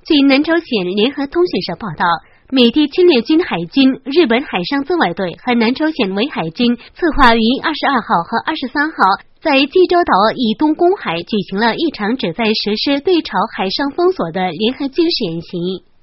据南朝鲜联合通讯社报道，美帝侵略军海军日本海上自卫队和南朝鲜围海军策划于22号和23号在济州岛以东公海举行了一场旨在实施对朝海上封锁的联合军事演习。